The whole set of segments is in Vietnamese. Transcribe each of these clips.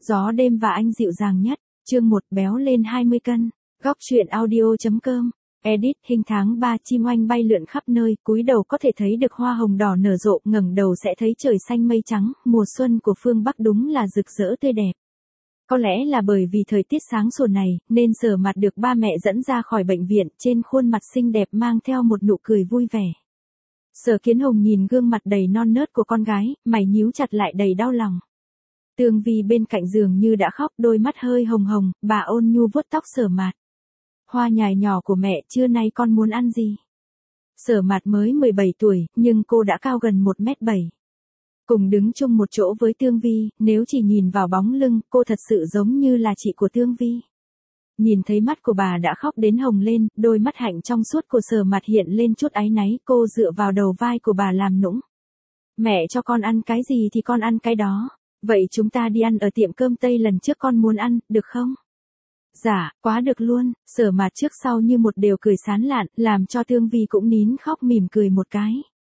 Gió đêm và anh dịu dàng nhất. Chương 1 béo lên 20 cân. Góc truyện audio.com. Edit hình tháng 3 chim oanh bay lượn khắp nơi, cúi đầu có thể thấy được hoa hồng đỏ nở rộ, ngẩng đầu sẽ thấy trời xanh mây trắng, mùa xuân của phương Bắc đúng là rực rỡ tươi đẹp. Có lẽ là bởi vì thời tiết sáng sủa này, nên Sở Mạt được ba mẹ dẫn ra khỏi bệnh viện, trên khuôn mặt xinh đẹp mang theo một nụ cười vui vẻ. Sở Kiến Hồng nhìn gương mặt đầy non nớt của con gái, mày nhíu chặt lại đầy đau lòng. Tương Vi bên cạnh giường như đã khóc, đôi mắt hơi hồng hồng, bà ôn nhu vuốt tóc Sở Mạt. Hoa nhài nhỏ của mẹ, trưa nay con muốn ăn gì? Sở Mạt mới 17 tuổi, nhưng cô đã cao gần 1m7. Cùng đứng chung một chỗ với Tương Vi, nếu chỉ nhìn vào bóng lưng, cô thật sự giống như là chị của Tương Vi. Nhìn thấy mắt của bà đã khóc đến hồng lên, đôi mắt hạnh trong suốt của Sở Mạt hiện lên chút áy náy, cô dựa vào đầu vai của bà làm nũng. Mẹ cho con ăn cái gì thì con ăn cái đó. Vậy chúng ta đi ăn ở tiệm cơm Tây lần trước con muốn ăn, được không? Dạ, quá được luôn. Sở Mạt trước sau như một đều cười sán lạn, làm cho Tương Vi cũng nín khóc mỉm cười một cái.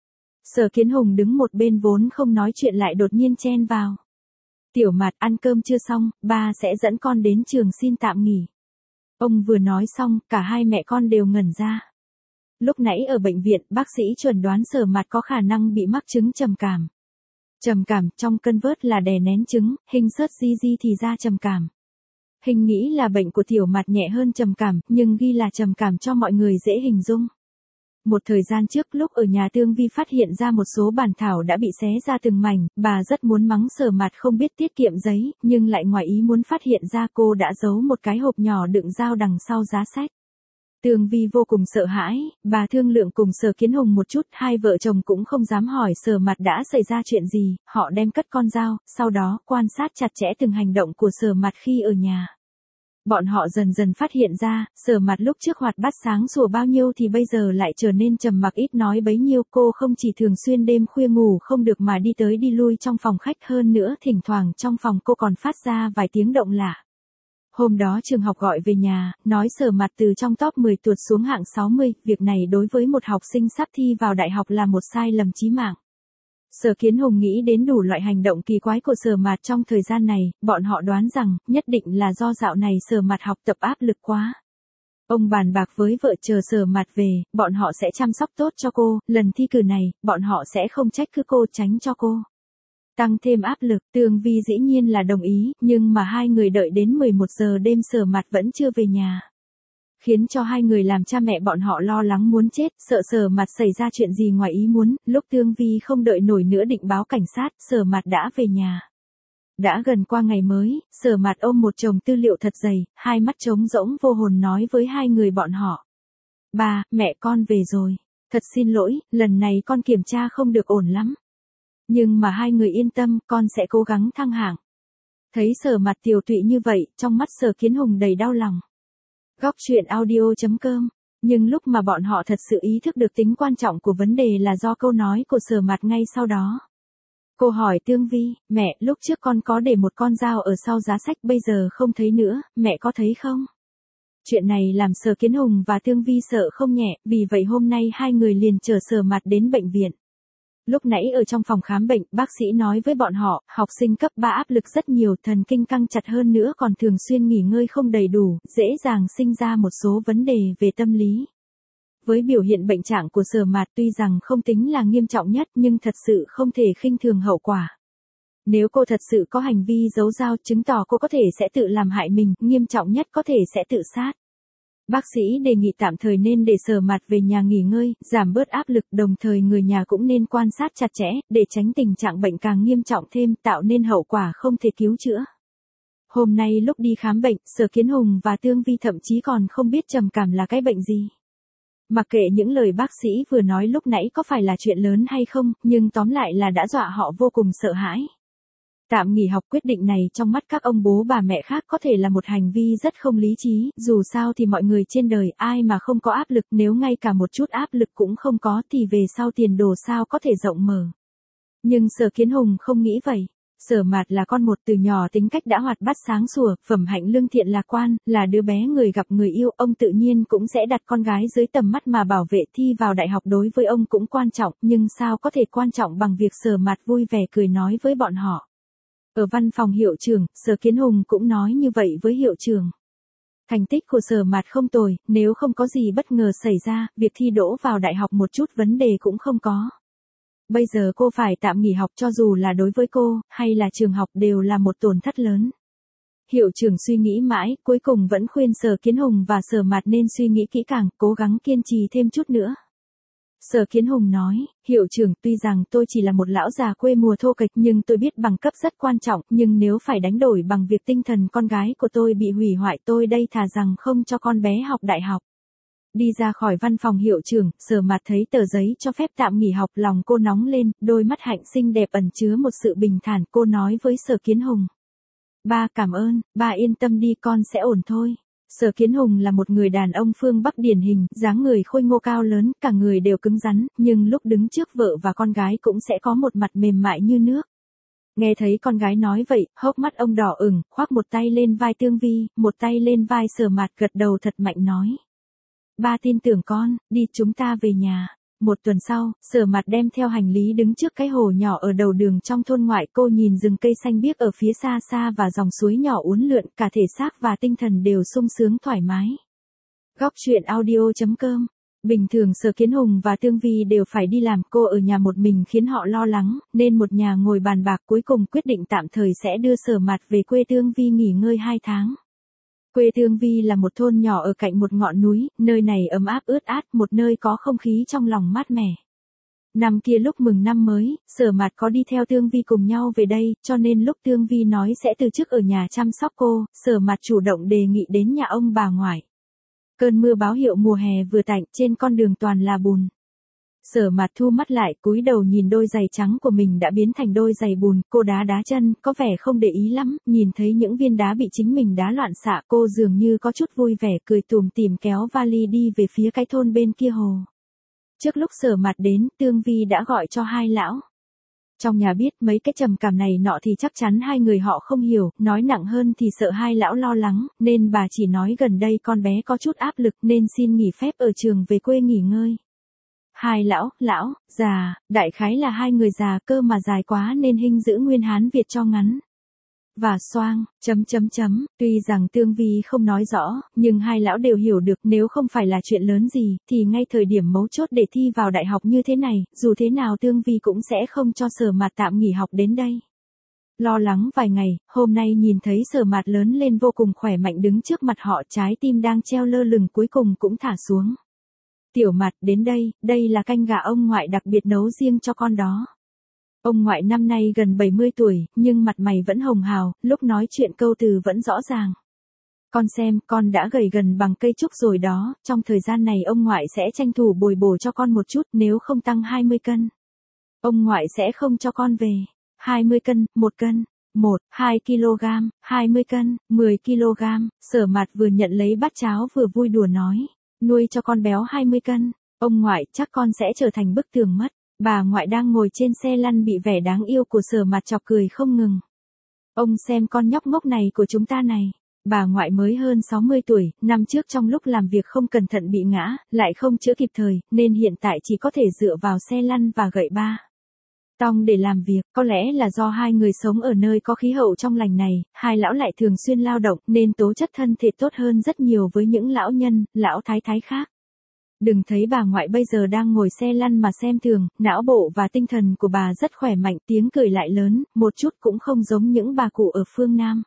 Sở Kiến Hùng đứng một bên vốn không nói chuyện lại đột nhiên chen vào. Tiểu Mạt, ăn cơm chưa xong, ba sẽ dẫn con đến trường xin tạm nghỉ. Ông vừa nói xong, cả hai mẹ con đều ngẩn ra. Lúc nãy ở bệnh viện, bác sĩ chuẩn đoán Sở Mạt có khả năng bị mắc chứng trầm cảm. Trầm cảm, trong cân vớt là đè nén trứng, Hình search GG thì ra trầm cảm. Hình nghĩ là bệnh của Tiểu Mạt nhẹ hơn trầm cảm, nhưng ghi là trầm cảm cho mọi người dễ hình dung. Một thời gian trước lúc ở nhà Tương Vi phát hiện ra một số bản thảo đã bị xé ra từng mảnh, bà rất muốn mắng Sở Mạt không biết tiết kiệm giấy, nhưng lại ngoài ý muốn phát hiện ra cô đã giấu một cái hộp nhỏ đựng dao đằng sau giá sách. Tương Vi vô cùng sợ hãi, bà thương lượng cùng Sở Kiến Hùng một chút, hai vợ chồng cũng không dám hỏi Sở Mạt đã xảy ra chuyện gì, họ đem cất con dao, sau đó quan sát chặt chẽ từng hành động của Sở Mạt khi ở nhà. Bọn họ dần dần phát hiện ra, Sở Mạt lúc trước hoạt bát sáng sủa bao nhiêu thì bây giờ lại trở nên trầm mặc ít nói bấy nhiêu. Cô không chỉ thường xuyên đêm khuya ngủ không được mà đi tới đi lui trong phòng khách, hơn nữa thỉnh thoảng trong phòng cô còn phát ra vài tiếng động lạ. Hôm đó trường học gọi về nhà, nói Sở Mạt từ trong top 10 tuột xuống hạng 60, việc này đối với một học sinh sắp thi vào đại học là một sai lầm chí mạng. Sở Kiến Hùng nghĩ đến đủ loại hành động kỳ quái của Sở Mạt trong thời gian này, bọn họ đoán rằng, nhất định là do dạo này Sở Mạt học tập áp lực quá. Ông bàn bạc với vợ chờ Sở Mạt về, bọn họ sẽ chăm sóc tốt cho cô, lần thi cử này, bọn họ sẽ không trách cứ cô tránh cho cô. Tăng thêm áp lực, Tương Vi dĩ nhiên là đồng ý, nhưng mà hai người đợi đến 11 giờ đêm Sở Mạt vẫn chưa về nhà. Khiến cho hai người làm cha mẹ bọn họ lo lắng muốn chết, sợ Sở Mạt xảy ra chuyện gì ngoài ý muốn. Lúc Tương Vi không đợi nổi nữa định báo cảnh sát, Sở Mạt đã về nhà. Đã gần qua ngày mới, Sở Mạt ôm một chồng tư liệu thật dày, hai mắt trống rỗng vô hồn nói với hai người bọn họ. Ba, mẹ con về rồi. Thật xin lỗi, lần này con kiểm tra không được ổn lắm. Nhưng mà hai người yên tâm, con sẽ cố gắng thăng hạng. Thấy Sở Mạt tiều tụy như vậy, trong mắt Sở Kiến Hùng đầy đau lòng. Góc truyện audio.com. Nhưng lúc mà bọn họ thật sự ý thức được tính quan trọng của vấn đề là do câu nói của Sở Mạt ngay sau đó. Cô hỏi Tương Vi, mẹ, lúc trước con có để một con dao ở sau giá sách, bây giờ không thấy nữa, mẹ có thấy không? Chuyện này làm Sở Kiến Hùng và Tương Vi sợ không nhẹ, vì vậy hôm nay hai người liền chở Sở Mạt đến bệnh viện. Lúc nãy ở trong phòng khám bệnh, bác sĩ nói với bọn họ, học sinh cấp 3 áp lực rất nhiều, thần kinh căng chặt hơn nữa còn thường xuyên nghỉ ngơi không đầy đủ, dễ dàng sinh ra một số vấn đề về tâm lý. Với biểu hiện bệnh trạng của Sở Mạt tuy rằng không tính là nghiêm trọng nhất nhưng thật sự không thể khinh thường hậu quả. Nếu cô thật sự có hành vi giấu dao, chứng tỏ cô có thể sẽ tự làm hại mình, nghiêm trọng nhất có thể sẽ tự sát. Bác sĩ đề nghị tạm thời nên để Sở Mạt về nhà nghỉ ngơi, giảm bớt áp lực, đồng thời người nhà cũng nên quan sát chặt chẽ, để tránh tình trạng bệnh càng nghiêm trọng thêm, tạo nên hậu quả không thể cứu chữa. Hôm nay lúc đi khám bệnh, Sở Kiến Hùng và Tương Vi thậm chí còn không biết trầm cảm là cái bệnh gì. Mặc kệ những lời bác sĩ vừa nói lúc nãy có phải là chuyện lớn hay không, nhưng tóm lại là đã dọa họ vô cùng sợ hãi. Tạm nghỉ học quyết định này trong mắt các ông bố bà mẹ khác có thể là một hành vi rất không lý trí, dù sao thì mọi người trên đời ai mà không có áp lực, nếu ngay cả một chút áp lực cũng không có thì về sau tiền đồ sao có thể rộng mở. Nhưng Sở Kiến Hùng không nghĩ vậy. Sở Mạt là con một, từ nhỏ tính cách đã hoạt bát sáng sủa, phẩm hạnh lương thiện lạc quan, là đứa bé người gặp người yêu, ông tự nhiên cũng sẽ đặt con gái dưới tầm mắt mà bảo vệ. Thi vào đại học đối với ông cũng quan trọng, nhưng sao có thể quan trọng bằng việc Sở Mạt vui vẻ cười nói với bọn họ. Ở văn phòng hiệu trưởng, Sở Kiến Hùng cũng nói như vậy với hiệu trưởng. Thành tích của Sở Mạt không tồi, nếu không có gì bất ngờ xảy ra, việc thi đỗ vào đại học một chút vấn đề cũng không có. Bây giờ cô phải tạm nghỉ học cho dù là đối với cô, hay là trường học đều là một tổn thất lớn. Hiệu trưởng suy nghĩ mãi, cuối cùng vẫn khuyên Sở Kiến Hùng và Sở Mạt nên suy nghĩ kỹ càng, cố gắng kiên trì thêm chút nữa. Sở Kiến Hùng nói, hiệu trưởng tuy rằng tôi chỉ là một lão già quê mùa thô kệch nhưng tôi biết bằng cấp rất quan trọng, nhưng nếu phải đánh đổi bằng việc tinh thần con gái của tôi bị hủy hoại tôi đây thà rằng không cho con bé học đại học. Đi ra khỏi văn phòng hiệu trưởng, Sở Mạt thấy tờ giấy cho phép tạm nghỉ học, lòng cô nóng lên, đôi mắt hạnh xinh đẹp ẩn chứa một sự bình thản, cô nói với Sở Kiến Hùng. Ba cảm ơn, ba yên tâm đi con sẽ ổn thôi. Sở Kiến Hùng là một người đàn ông phương Bắc điển hình, dáng người khôi ngô cao lớn, cả người đều cứng rắn, nhưng lúc đứng trước vợ và con gái cũng sẽ có một mặt mềm mại như nước. Nghe thấy con gái nói vậy, hốc mắt ông đỏ ửng, khoác một tay lên vai Tương Vi, một tay lên vai Sở Mạt gật đầu thật mạnh nói. Ba tin tưởng con, đi chúng ta về nhà. Một tuần sau, Sở Mạt đem theo hành lý đứng trước cái hồ nhỏ ở đầu đường trong thôn ngoại, cô nhìn rừng cây xanh biếc ở phía xa xa và dòng suối nhỏ uốn lượn, cả thể xác và tinh thần đều sung sướng thoải mái. Góc truyện audio.com. Bình thường Sở Kiến Hùng và Tương Vi đều phải đi làm, cô ở nhà một mình khiến họ lo lắng, nên một nhà ngồi bàn bạc cuối cùng quyết định tạm thời sẽ đưa Sở Mạt về quê Tương Vi nghỉ ngơi 2 tháng. Quê Tương Vi là một thôn nhỏ ở cạnh một ngọn núi, nơi này ấm áp ướt át, một nơi có không khí trong lòng mát mẻ. Năm kia lúc mừng năm mới, Sở Mạt có đi theo Tương Vi cùng nhau về đây, cho nên lúc Tương Vi nói sẽ từ chức ở nhà chăm sóc cô, Sở Mạt chủ động đề nghị đến nhà ông bà ngoại. Cơn mưa báo hiệu mùa hè vừa tạnh, trên con đường toàn là bùn. Sở Mạt thu mắt lại, cúi đầu nhìn đôi giày trắng của mình đã biến thành đôi giày bùn, cô đá chân, có vẻ không để ý lắm, nhìn thấy những viên đá bị chính mình đá loạn xạ, cô dường như có chút vui vẻ, cười tủm tỉm kéo vali đi về phía cái thôn bên kia hồ. Trước lúc Sở Mạt đến, Tương Vi đã gọi cho hai lão. Trong nhà biết mấy cái trầm cảm này nọ thì chắc chắn hai người họ không hiểu, nói nặng hơn thì sợ hai lão lo lắng, nên bà chỉ nói gần đây con bé có chút áp lực nên xin nghỉ phép ở trường về quê nghỉ ngơi. Hai lão, già, đại khái là hai người già cơ mà dài quá nên hình giữ nguyên Hán Việt cho ngắn. Và xoang, tuy rằng Tương Vi không nói rõ, nhưng hai lão đều hiểu được nếu không phải là chuyện lớn gì, thì ngay thời điểm mấu chốt để thi vào đại học như thế này, dù thế nào Tương Vi cũng sẽ không cho Sở Mạt tạm nghỉ học đến đây. Lo lắng vài ngày, hôm nay nhìn thấy Sở Mạt lớn lên vô cùng khỏe mạnh đứng trước mặt họ, trái tim đang treo lơ lửng cuối cùng cũng thả xuống. Tiểu Mạt đến đây là canh gà ông ngoại đặc biệt nấu riêng cho con đó. Ông ngoại năm nay gần 70 tuổi, nhưng mặt mày vẫn hồng hào, lúc nói chuyện câu từ vẫn rõ ràng. Con xem, con đã gầy gần bằng cây trúc rồi đó, trong thời gian này ông ngoại sẽ tranh thủ bồi bổ cho con một chút, nếu không tăng 20 cân. Ông ngoại sẽ không cho con về. 20 cân, 1 cân, 2 kg, 20 cân, 10 kg, Sở Mạt vừa nhận lấy bát cháo vừa vui đùa nói. Nuôi cho con béo 20 cân, ông ngoại chắc con sẽ trở thành bức tường mất. Bà ngoại đang ngồi trên xe lăn bị vẻ đáng yêu của Sở Mạt chọc cười không ngừng. Ông xem con nhóc ngốc này của chúng ta này. Bà ngoại mới hơn 60 tuổi, năm trước trong lúc làm việc không cẩn thận bị ngã, lại không chữa kịp thời, nên hiện tại chỉ có thể dựa vào xe lăn và gậy ba tong để làm việc. Có lẽ là do hai người sống ở nơi có khí hậu trong lành này, hai lão lại thường xuyên lao động nên tố chất thân thể tốt hơn rất nhiều với những lão nhân, lão thái thái khác. Đừng thấy bà ngoại bây giờ đang ngồi xe lăn mà xem thường, não bộ và tinh thần của bà rất khỏe mạnh, tiếng cười lại lớn, một chút cũng không giống những bà cụ ở phương Nam.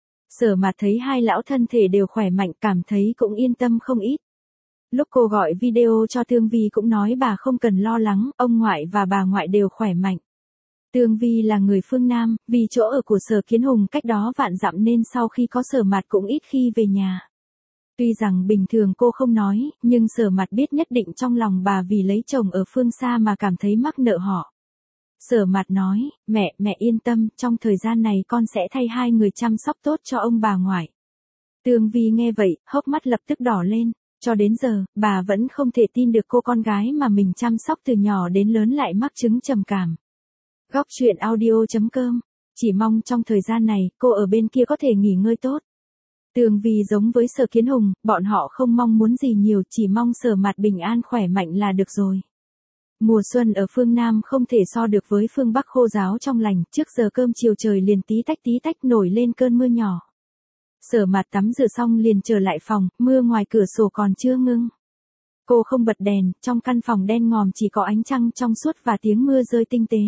Sở Mạt thấy hai lão thân thể đều khỏe mạnh, cảm thấy cũng yên tâm không ít. Lúc cô gọi video cho Tương Vi cũng nói bà không cần lo lắng, ông ngoại và bà ngoại đều khỏe mạnh. Tương Vi là người phương Nam, vì chỗ ở của Sở Kiến Hùng cách đó vạn dặm nên sau khi có Sở Mạt cũng ít khi về nhà. Tuy rằng bình thường cô không nói, nhưng Sở Mạt biết nhất định trong lòng bà vì lấy chồng ở phương xa mà cảm thấy mắc nợ họ. Sở Mạt nói, mẹ yên tâm, trong thời gian này con sẽ thay hai người chăm sóc tốt cho ông bà ngoại. Tương Vi nghe vậy, hốc mắt lập tức đỏ lên, cho đến giờ, bà vẫn không thể tin được cô con gái mà mình chăm sóc từ nhỏ đến lớn lại mắc chứng trầm cảm. Góc truyện audio.com, chỉ mong trong thời gian này, cô ở bên kia có thể nghỉ ngơi tốt. Tương Vi giống với Sở Kiến Hùng, bọn họ không mong muốn gì nhiều, chỉ mong Sở Mạt bình an khỏe mạnh là được rồi. Mùa xuân ở phương Nam không thể so được với phương Bắc khô ráo trong lành, trước giờ cơm chiều trời liền tí tách nổi lên cơn mưa nhỏ. Sở Mạt tắm rửa xong liền trở lại phòng, mưa ngoài cửa sổ còn chưa ngưng. Cô không bật đèn, trong căn phòng đen ngòm chỉ có ánh trăng trong suốt và tiếng mưa rơi tinh tế.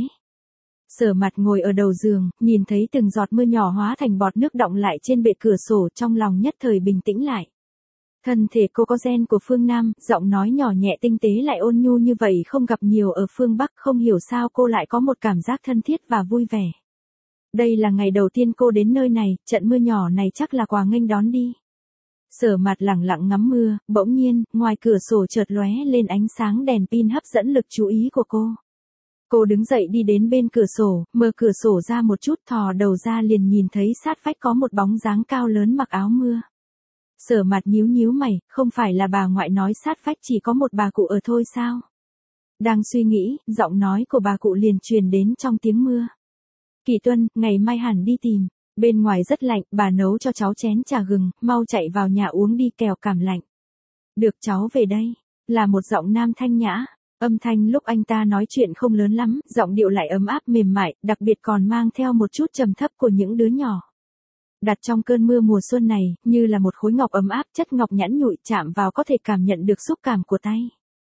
Sở Mạt ngồi ở đầu giường, nhìn thấy từng giọt mưa nhỏ hóa thành bọt nước đọng lại trên bệ cửa sổ, trong lòng nhất thời bình tĩnh lại. Thân thể cô có gen của phương Nam, giọng nói nhỏ nhẹ tinh tế lại ôn nhu như vậy không gặp nhiều ở phương Bắc, không hiểu sao cô lại có một cảm giác thân thiết và vui vẻ. Đây là ngày đầu tiên cô đến nơi này, trận mưa nhỏ này chắc là quà nghênh đón đi. Sở Mạt lẳng lặng ngắm mưa, bỗng nhiên, ngoài cửa sổ chợt lóe lên ánh sáng đèn pin hấp dẫn lực chú ý của cô. Cô đứng dậy đi đến bên cửa sổ, mở cửa sổ ra một chút, thò đầu ra liền nhìn thấy sát vách có một bóng dáng cao lớn mặc áo mưa. Sở Mạt nhíu mày, không phải là bà ngoại nói sát vách chỉ có một bà cụ ở thôi sao? Đang suy nghĩ, giọng nói của bà cụ liền truyền đến trong tiếng mưa. Kỳ Tuân, ngày mai hẳn đi tìm, bên ngoài rất lạnh, bà nấu cho cháu chén trà gừng, mau chạy vào nhà uống đi kẻo cảm lạnh. Được, cháu về đây, là một giọng nam thanh nhã, âm thanh lúc anh ta nói chuyện không lớn lắm, giọng điệu lại ấm áp mềm mại, đặc biệt còn mang theo một chút trầm thấp của những đứa nhỏ. Đặt trong cơn mưa mùa xuân này, như là một khối ngọc ấm áp, chất ngọc nhẵn nhụi, chạm vào có thể cảm nhận được xúc cảm của tay.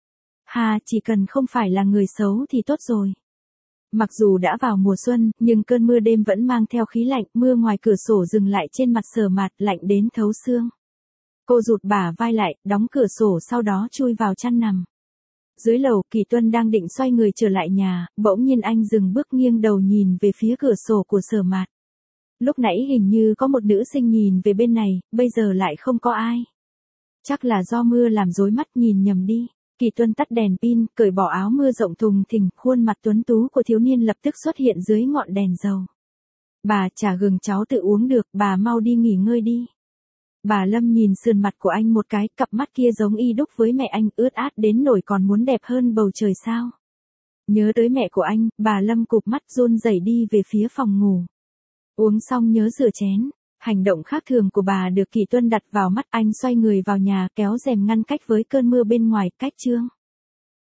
Chỉ cần không phải là người xấu thì tốt rồi. Mặc dù đã vào mùa xuân, nhưng cơn mưa đêm vẫn mang theo khí lạnh, mưa ngoài cửa sổ dừng lại trên mặt Sở Mạt, lạnh đến thấu xương. Cô rụt bả vai lại, đóng cửa sổ sau đó chui vào chăn nằm. Dưới lầu, Kỳ Tuân đang định xoay người trở lại nhà, bỗng nhiên anh dừng bước nghiêng đầu nhìn về phía cửa sổ của Sở Mạt. Lúc nãy hình như có một nữ sinh nhìn về bên này, bây giờ lại không có ai. Chắc là do mưa làm rối mắt, nhìn nhầm đi. Kỳ Tuân tắt đèn pin, cởi bỏ áo mưa rộng thùng thình, khuôn mặt tuấn tú của thiếu niên lập tức xuất hiện dưới ngọn đèn dầu. Bà, trà gừng cháu tự uống được, bà mau đi nghỉ ngơi đi. Bà Lâm nhìn sườn mặt của anh một cái, cặp mắt kia giống y đúc với mẹ anh, ướt át đến nỗi còn muốn đẹp hơn bầu trời sao. Nhớ tới mẹ của anh, bà Lâm cụp mắt run rẩy đi về phía phòng ngủ. Uống xong nhớ rửa chén. Hành động khác thường của bà được Kỳ Tuân đặt vào mắt, anh xoay người vào nhà, kéo rèm ngăn cách với cơn mưa bên ngoài, cách chương.